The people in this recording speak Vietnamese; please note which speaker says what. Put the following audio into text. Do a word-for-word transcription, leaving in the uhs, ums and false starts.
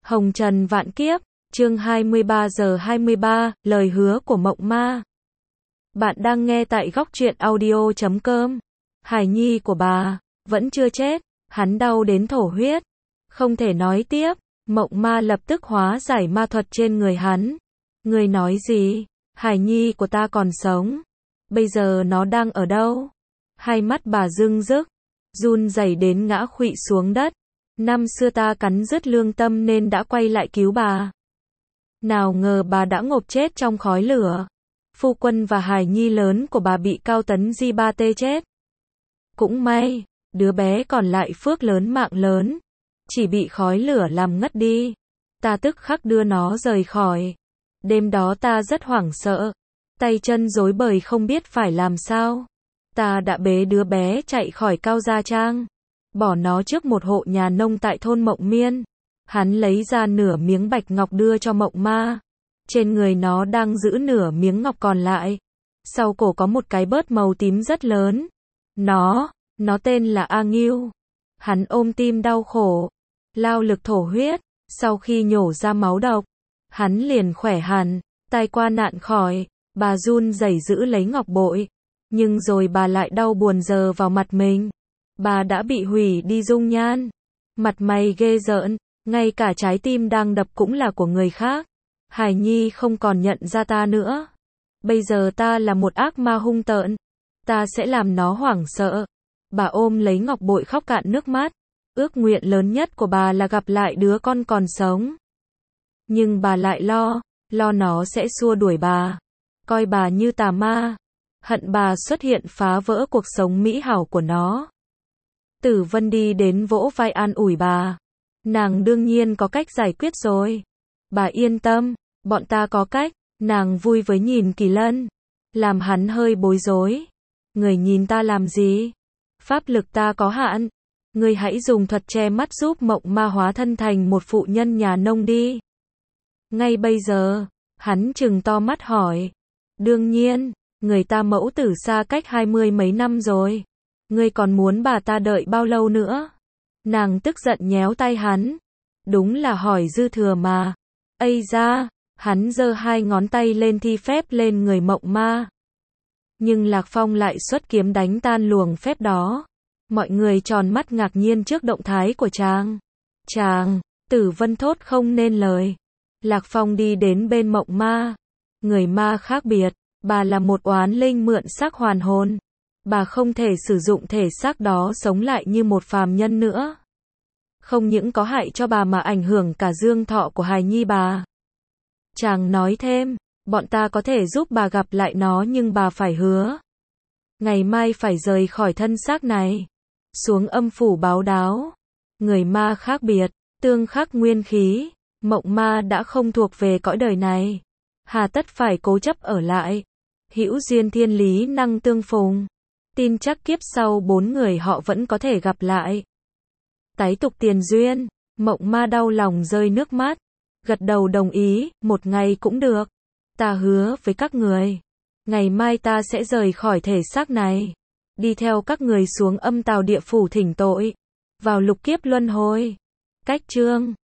Speaker 1: Hồng trần vạn kiếp, chương hai mươi ba giờ hai mươi ba, lời hứa của mộng ma. Bạn đang nghe tại góc truyện audio chấm com. Hải nhi của bà, vẫn chưa chết, hắn đau đến thổ huyết. Không thể nói tiếp, mộng ma lập tức hóa giải ma thuật trên người hắn. Người nói gì? Hải nhi của ta còn sống. Bây giờ nó đang ở đâu? Hai mắt bà rưng rức, run rẩy đến ngã khuỵu xuống đất. Năm xưa ta cắn rứt lương tâm nên đã quay lại cứu bà. Nào ngờ bà đã ngộp chết trong khói lửa. Phu quân và hài nhi lớn của bà bị Cao Tấn Di Ba Tê chết. Cũng may, đứa bé còn lại phước lớn mạng lớn. Chỉ bị khói lửa làm ngất đi. Ta tức khắc đưa nó rời khỏi. Đêm đó ta rất hoảng sợ. Tay chân rối bời không biết phải làm sao. Ta đã bế đứa bé chạy khỏi Cao Gia Trang. Bỏ nó trước một hộ nhà nông tại thôn Mộng Miên. Hắn lấy ra nửa miếng bạch ngọc đưa cho mộng ma. Trên người nó đang giữ nửa miếng ngọc còn lại. Sau cổ có một cái bớt màu tím rất lớn. Nó, nó tên là A Ngưu. Hắn ôm tim đau khổ, lao lực thổ huyết. Sau khi nhổ ra máu độc, hắn liền khỏe hẳn, tai qua nạn khỏi. Bà run rẩy giữ lấy ngọc bội. Nhưng rồi bà lại đau buồn giờ vào mặt mình. Bà đã bị hủy đi dung nhan. Mặt mày ghê rợn, ngay cả trái tim đang đập cũng là của người khác. Hải nhi không còn nhận ra ta nữa. Bây giờ ta là một ác ma hung tợn. Ta sẽ làm nó hoảng sợ. Bà ôm lấy ngọc bội khóc cạn nước mắt. Ước nguyện lớn nhất của bà là gặp lại đứa con còn sống. Nhưng bà lại lo, lo nó sẽ xua đuổi bà. Coi bà như tà ma. Hận bà xuất hiện phá vỡ cuộc sống mỹ hảo của nó. Tử Vân đi đến vỗ vai an ủi bà. Nàng đương nhiên có cách giải quyết rồi. Bà yên tâm, bọn ta có cách. Nàng vui với nhìn Kỳ Lân. Làm hắn hơi bối rối. Người nhìn ta làm gì? Pháp lực ta có hạn. Người hãy dùng thuật che mắt giúp mộng ma hóa thân thành một phụ nhân nhà nông đi. Ngay bây giờ, hắn trừng to mắt hỏi. Đương nhiên, người ta mẫu tử xa cách hai mươi mấy năm rồi. Ngươi còn muốn bà ta đợi bao lâu nữa? Nàng tức giận nhéo tay hắn. Đúng là hỏi dư thừa mà. Ây da, hắn giơ hai ngón tay lên thi phép lên người mộng ma. Nhưng Lạc Phong lại xuất kiếm đánh tan luồng phép đó. Mọi người tròn mắt ngạc nhiên trước động thái của chàng. Chàng, Tử Vân thốt không nên lời. Lạc Phong đi đến bên mộng ma. Người ma khác biệt, bà là một oán linh mượn xác hoàn hồn. Bà không thể sử dụng thể xác đó sống lại như một phàm nhân nữa. Không những có hại cho bà mà ảnh hưởng cả dương thọ của hài nhi bà. Chàng nói thêm, bọn ta có thể giúp bà gặp lại nó nhưng bà phải hứa. Ngày mai phải rời khỏi thân xác này. Xuống âm phủ báo đáo. Người ma khác biệt, tương khắc nguyên khí. Mộng ma đã không thuộc về cõi đời này. Hà tất phải cố chấp ở lại. Hữu duyên thiên lý năng tương phùng. Tin chắc kiếp sau bốn người họ vẫn có thể gặp lại. Tái tục tiền duyên. Mộng ma đau lòng rơi nước mắt. Gật đầu đồng ý, một ngày cũng được. Ta hứa với các người. Ngày mai ta sẽ rời khỏi thể xác này. Đi theo các người xuống âm tào địa phủ thỉnh tội. Vào lục kiếp luân hồi. Cách chương